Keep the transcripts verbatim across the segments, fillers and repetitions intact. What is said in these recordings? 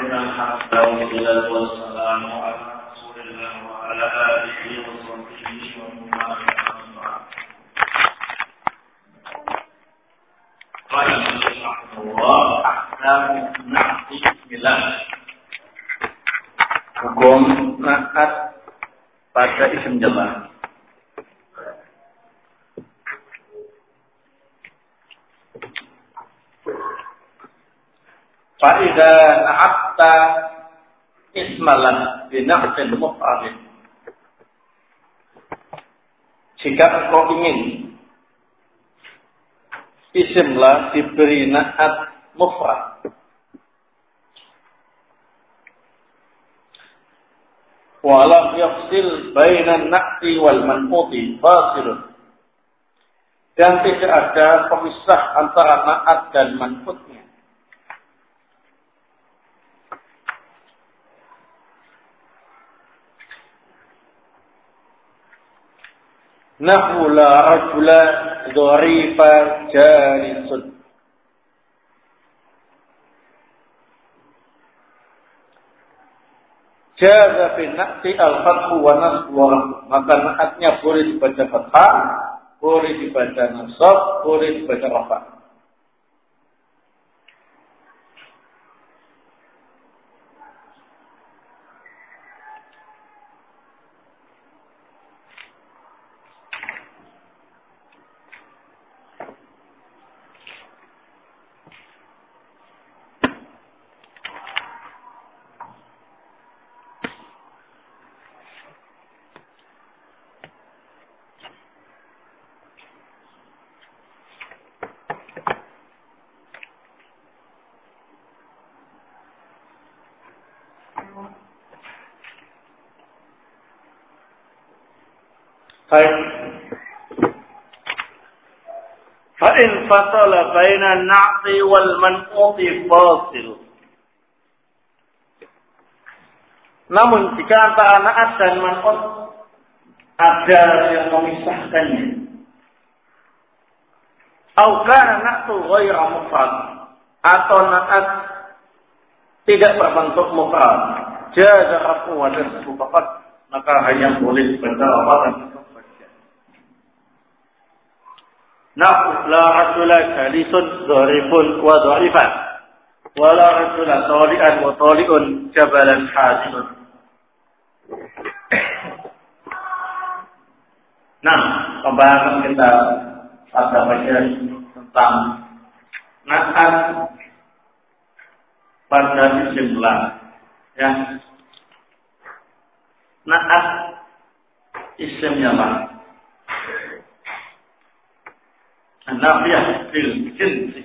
الحمد والصلاة والسلام على رسول الله وعلى آله وصحبه ومن والاه. قال رحمه الله أحكام نعت bismillah. Hukum naat pada isim jamak. Fa'idha na'atta ismalan bina'atil muf'adin. Jika engkau ingin isimlah diberi na'at muf'ad, walam yafsil bainan na'ti wal man'uti fasilun, dan tidak ada pemisah antara na'at dan man'utnya. Nahu la rajula dharifa jalisun. Jaza bin na'ti al-fathu wa nasbu wa rafu. Maka na'atnya boleh dibaca fathah, boleh dibaca nasab, boleh dibaca rafa. Baik. Fa in fasala baina an-na'ti wal man'uti fasil. Namun jika antara na'at dan man'ut ada yang memisahkannya, atau kana na'tu ghairu mufrad, atau na'at tidak berbentuk mufrad, jaza rafu wa nasbu faqat, maka hanya boleh dibaca rafa dan Nah, la rajula jalisun dharifun wa dharifan, wa la rajula tali'an wa tali'un jabalan hazimun. Nah, pembahasan kita pada bagian tentang na'at pada isim la, ya. Na'at isimnya la. An-nafiyah fil jinsi.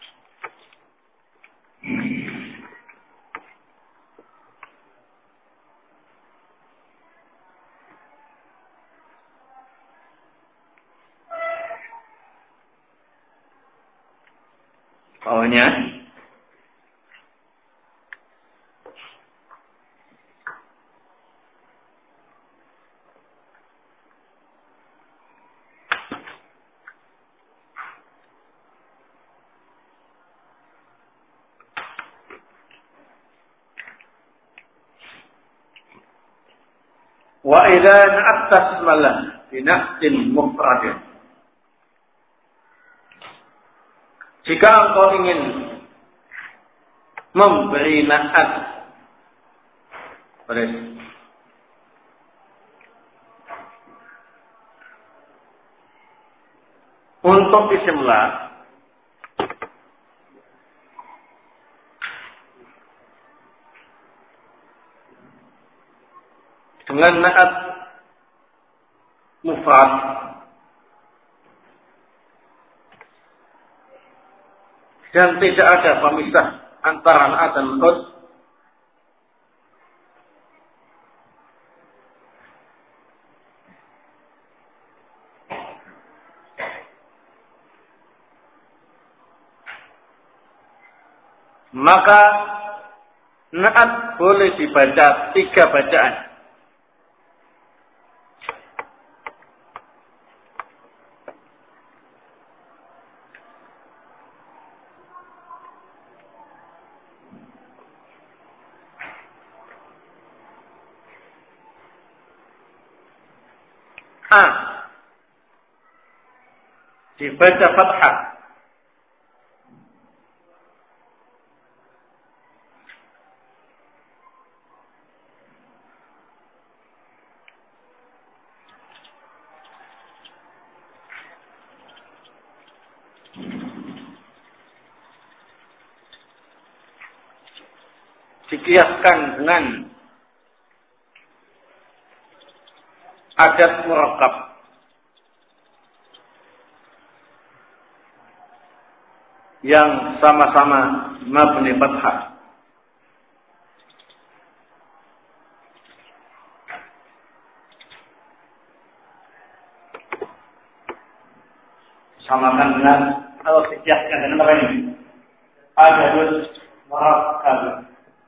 Bawahnya wa idza na'atta ismalah bina'tin mufradin. Jika engkau ingin memberi na'at untuk isim la, dengan na'at mufrad, dan tidak ada pemisah antara na'at dan man'ut, maka na'at boleh dibaca tiga bacaan. A dibaca fathah. Dikiaskan dengan adat murakkab yang sama-sama mabni fathah. Samakan dengan, kalau dikiaskan dengan apa ini? Adadul murakkab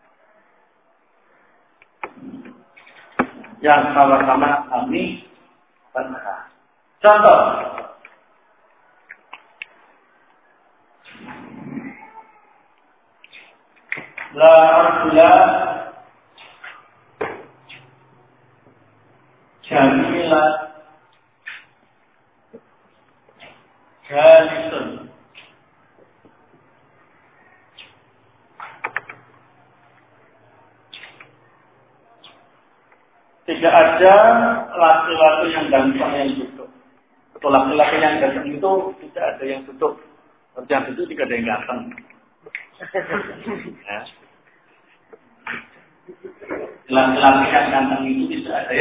yang sama-sama mabni fathah. Contoh, la rajula jamila jalisun. Tidak ada laki-laki yang ganteng yang duduk. Atau laki-laki yang ganteng itu tidak ada yang duduk. Yang duduk tidak ada yang ganteng. Ya. Laki-laki yang ganteng itu tidak ada